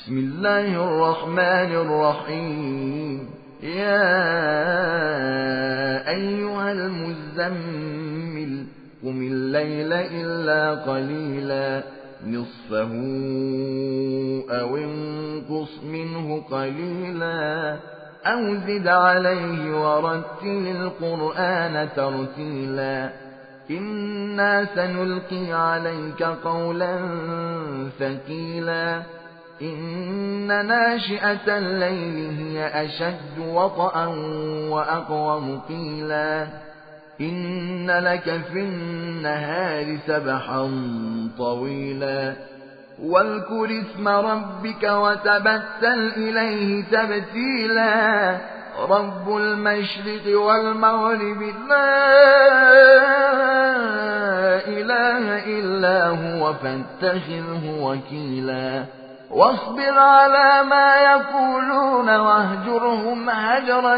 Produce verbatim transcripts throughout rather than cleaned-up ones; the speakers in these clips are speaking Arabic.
بسم الله الرحمن الرحيم. يا أيها المزمل قم الليل إلا قليلا نصفه أو انقص منه قليلا أو زد عليه ورتل القرآن ترتيلا إنا سنلقي عليك قولا ثقيلا إن ناشئة الليل هي أشد وطئا وأقوم قيلا إن لك في النهار سبحا طويلا واذكر اسم ربك وتبتل إليه تبتيلا رب المشرق والمغرب لا إله إلا هو فاتخذه وكيلا واصبر على ما يقولون واهجرهم هجرا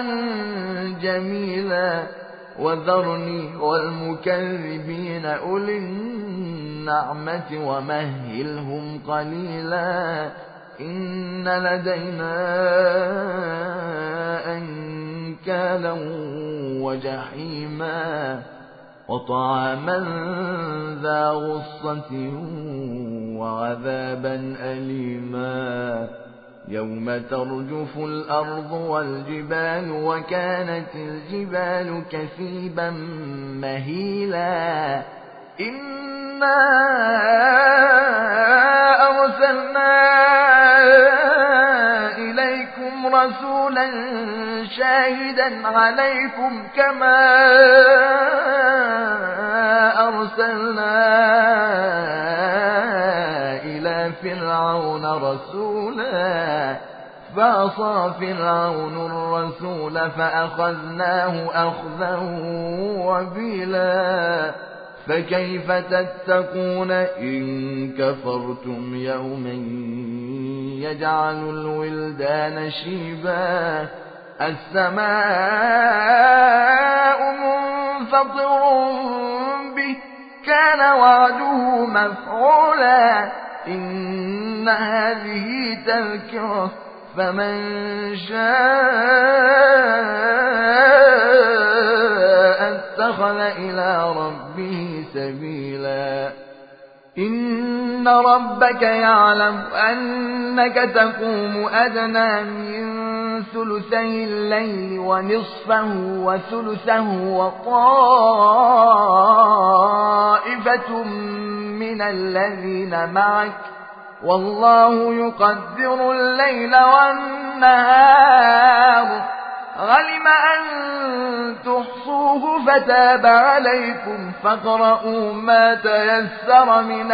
جميلا وذرني والمكذبين أولي النعمة ومهلهم قليلا إن لدينا أنكالا وجحيما وطعاما ذا غصة وعذابا أليما يوم ترجف الأرض والجبال وكانت الجبال كثيبا مهيلا إنا أرسلنا إليكم رسولا شاهدا عليكم كما أرسلنا إلى فرعون رسولا فعصى فرعون الرسول فأخذناه أخذا وبيلا فكيف تتقون إن كفرتم يوما يجعل الولدان شيبا السماء منفطر به كان وعده مفعولا إن هذه تذكرة فمن شاء اتخذ إلى ربه سبيلا إن ربك يعلم أنك تقوم أدنى من ثلثي الليل ونصفه وثلثه وطائفة من الذين معك والله يقدر الليل والنهار علم أن تحصوه فتاب عليكم فاقرؤوا ما تيسر من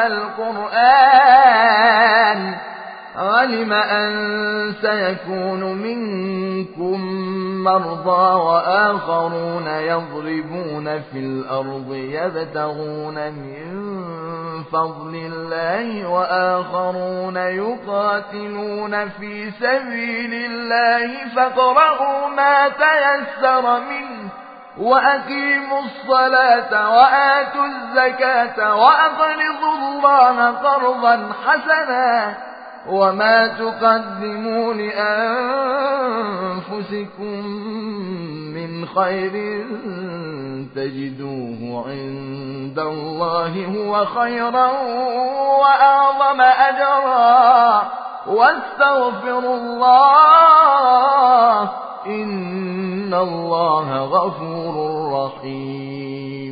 القرآن علم أن سيكون منكم مرضى وآخرون يضربون في الأرض يبتغون من فضل الله وآخرون يقاتلون في سبيل الله فاقرؤوا ما تيسر منه وأقيموا الصلاة وآتوا الزكاة وأقرضوا الله قرضا حسنا وما تقدموا لأنفسكم من خير تجدوه عند الله هو خيرا وأعظم أجرا واستغفروا الله إن الله غفور رحيم.